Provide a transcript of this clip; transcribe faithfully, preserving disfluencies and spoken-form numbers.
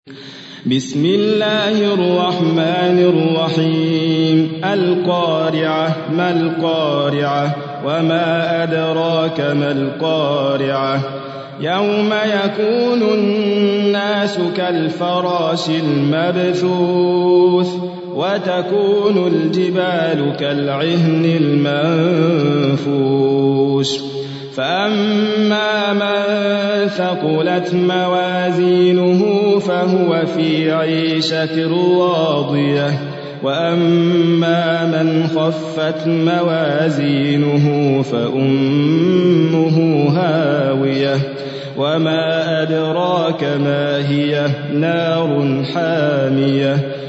بسم الله الرحمن الرحيم القارعة ما القارعة وما أدراك ما القارعة يوم يكون الناس كالفراش المبثوث وتكون الجبال كالعهن المنفوش فأما من ثقلت موازينه فهو في عيشة راضية وأما من خفت موازينه فأمه هاوية وما أدراك ما هي نار حامية